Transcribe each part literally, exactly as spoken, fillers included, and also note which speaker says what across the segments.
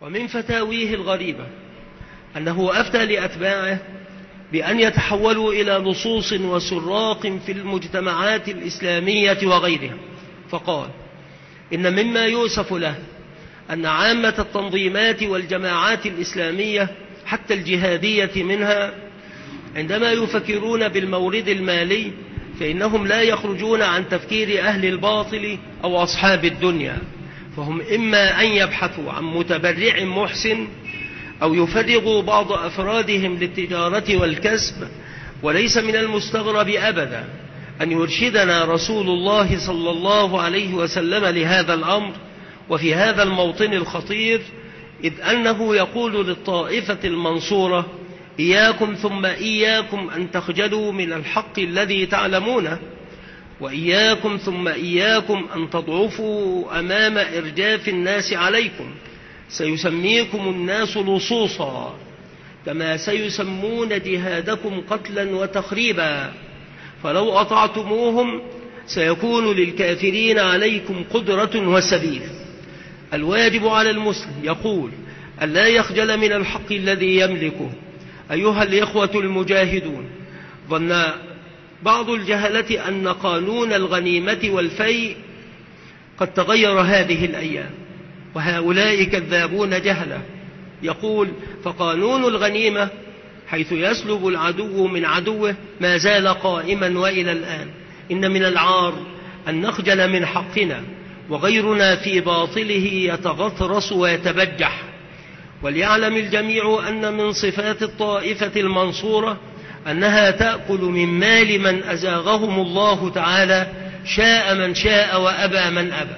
Speaker 1: ومن فتاويه الغريبة أنه أفتى لأتباعه بأن يتحولوا إلى لصوص وسراق في المجتمعات الإسلامية وغيرها، فقال: إن مما يؤسف له أن عامة التنظيمات والجماعات الإسلامية حتى الجهادية منها عندما يفكرون بالمورد المالي فإنهم لا يخرجون عن تفكير أهل الباطل أو أصحاب الدنيا، فهم إما أن يبحثوا عن متبرع محسن أو يفرغوا بعض أفرادهم للتجارة والكسب. وليس من المستغرب أبدا أن يرشدنا رسول الله صلى الله عليه وسلم لهذا الأمر وفي هذا الموطن الخطير، إذ أنه يقول للطائفة المنصورة: إياكم ثم إياكم أن تخجلوا من الحق الذي تعلمونه، وإياكم ثم إياكم أن تضعفوا أمام إرجاف الناس عليكم، سيسميكم الناس لصوصا كما سيسمون جهادكم قتلا وتخريبا، فلو أطعتموهم سيكون للكافرين عليكم قدرة وسبيل. الواجب على المسلم يقول أن لا يخجل من الحق الذي يملكه. أيها الإخوة المجاهدون، ظن بعض الجهلة أن قانون الغنيمة والفيء قد تغير هذه الأيام، وهؤلاء كذابون جهلة. يقول: فقانون الغنيمة حيث يسلب العدو من عدوه ما زال قائما وإلى الآن. إن من العار أن نخجل من حقنا وغيرنا في باطله يتغطرس ويتبجح. وليعلم الجميع أن من صفات الطائفة المنصورة أنها تأكل من مال من أزاغهم الله تعالى، شاء من شاء وأبى من أبى.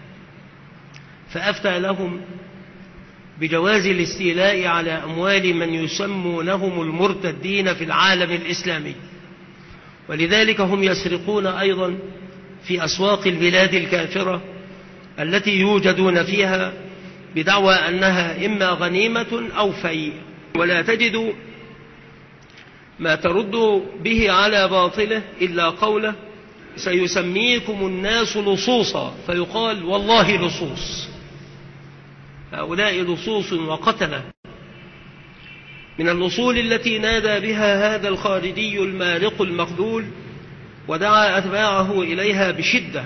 Speaker 1: فأفتى لهم بجواز الاستيلاء على أموال من يسمونهم المرتدين في العالم الإسلامي، ولذلك هم يسرقون أيضا في أسواق البلاد الكافرة التي يوجدون فيها بدعوى أنها إما غنيمة أو فيء، ولا تجد ما ترد به على باطله إلا قوله: سيسميكم الناس لصوصا، فيقال: والله لصوص. هؤلاء لصوص وقتلة. من الأصول التي نادى بها هذا الخارجي المارق المخذول ودعا أتباعه إليها بشدة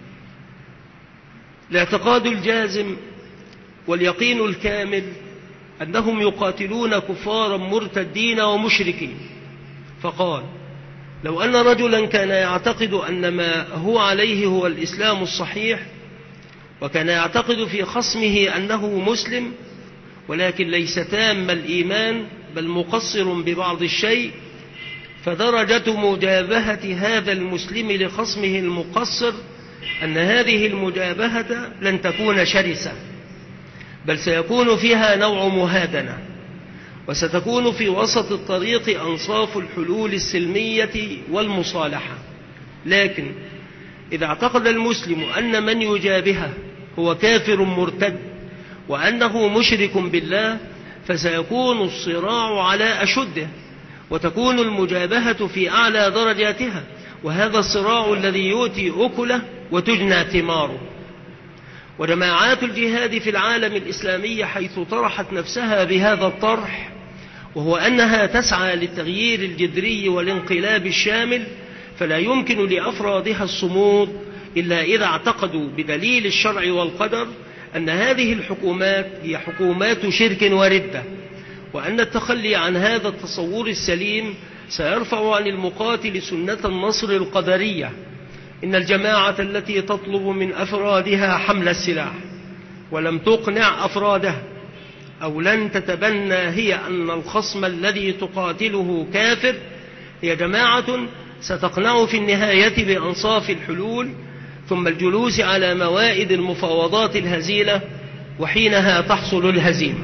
Speaker 1: الاعتقاد الجازم واليقين الكامل أنهم يقاتلون كفارا مرتدين ومشركين، فقال: لو أن رجلا كان يعتقد أن ما هو عليه هو الإسلام الصحيح، وكان يعتقد في خصمه أنه مسلم ولكن ليس تام الإيمان بل مقصر ببعض الشيء، فدرجة مجابهة هذا المسلم لخصمه المقصر أن هذه المجابهة لن تكون شرسة، بل سيكون فيها نوع مهادنة، وستكون في وسط الطريق أنصاف الحلول السلمية والمصالحة. لكن إذا اعتقد المسلم أن من يجابهه هو كافر مرتد وأنه مشرك بالله، فسيكون الصراع على أشده، وتكون المجابهة في أعلى درجاتها، وهذا الصراع الذي يؤتي أكله وتجنى ثماره. وجماعات الجهاد في العالم الإسلامي حيث طرحت نفسها بهذا الطرح، وهو أنها تسعى للتغيير الجذري والانقلاب الشامل، فلا يمكن لأفرادها الصمود إلا إذا اعتقدوا بدليل الشرع والقدر أن هذه الحكومات هي حكومات شرك وردة، وأن التخلي عن هذا التصور السليم سيرفع عن المقاتل سنة النصر القدرية. إن الجماعة التي تطلب من أفرادها حمل السلاح ولم تقنع أفرادها، أو لن تتبنى هي أن الخصم الذي تقاتله كافر، هي جماعة ستقنع في النهاية بأنصاف الحلول ثم الجلوس على موائد المفاوضات الهزيلة، وحينها تحصل الهزيمة.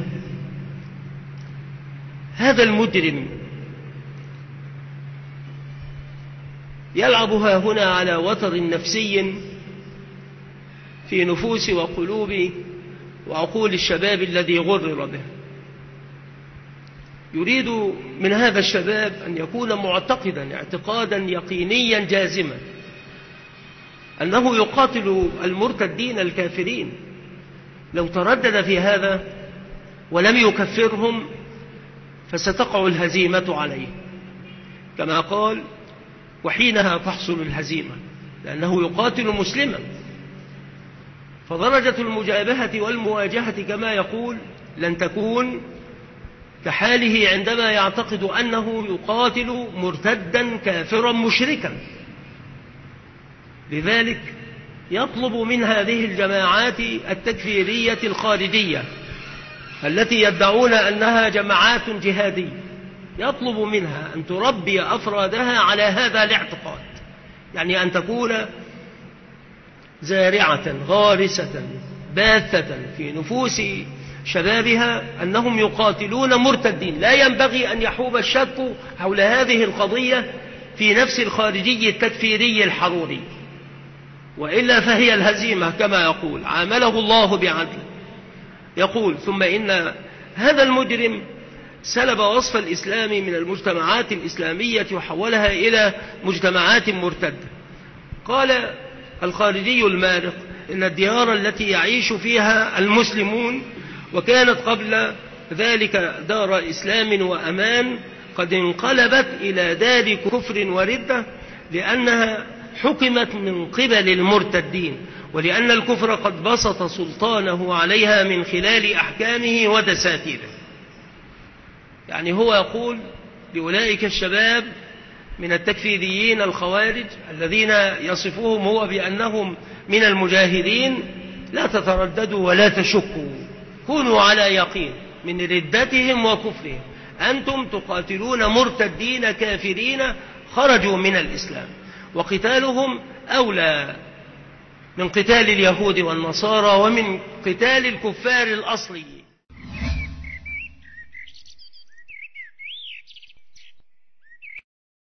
Speaker 1: هذا المجرم يلعبها هنا على وتر نفسي في نفوس وقلوب وعقول الشباب الذي غرر به. يريد من هذا الشباب أن يكون معتقدا اعتقادا يقينيا جازما أنه يقاتل المرتدين الكافرين. لو تردد في هذا ولم يكفرهم فستقع الهزيمة عليه، كما قال: وحينها تحصل الهزيمة، لأنه يقاتل مسلما. فدرجة المجابهة والمواجهة كما يقول لن تكون كحاله عندما يعتقد أنه يقاتل مرتدا كافرا مشركا. لذلك يطلب من هذه الجماعات التكفيرية الخارجية التي يدعون أنها جماعات جهادية، يطلب منها أن تربي أفرادها على هذا الاعتقاد، يعني أن تكون زارعة غارسة باثة في نفوس شبابها أنهم يقاتلون مرتدين. لا ينبغي أن يحوب الشك حول هذه القضية في نفس الخارجي التكفيري الحروري، وإلا فهي الهزيمة كما يقول. عامله الله بعدل. يقول: ثم إن هذا المجرم سلب وصف الإسلام من المجتمعات الإسلامية وحولها إلى مجتمعات مرتدة. قال الخارجي المارق: إن الديار التي يعيش فيها المسلمون وكانت قبل ذلك دار إسلام وأمان قد انقلبت إلى دار كفر وردة، لأنها حكمت من قبل المرتدين، ولأن الكفر قد بسط سلطانه عليها من خلال أحكامه ودساتيره. يعني هو يقول لأولئك الشباب من التكفيريين الخوارج الذين يصفوهم هو بأنهم من المجاهدين: لا تترددوا ولا تشكوا، كونوا على يقين من ردتهم وكفرهم، أنتم تقاتلون مرتدين كافرين خرجوا من الإسلام، وقتالهم أولى من قتال اليهود والنصارى ومن قتال الكفار الأصليين.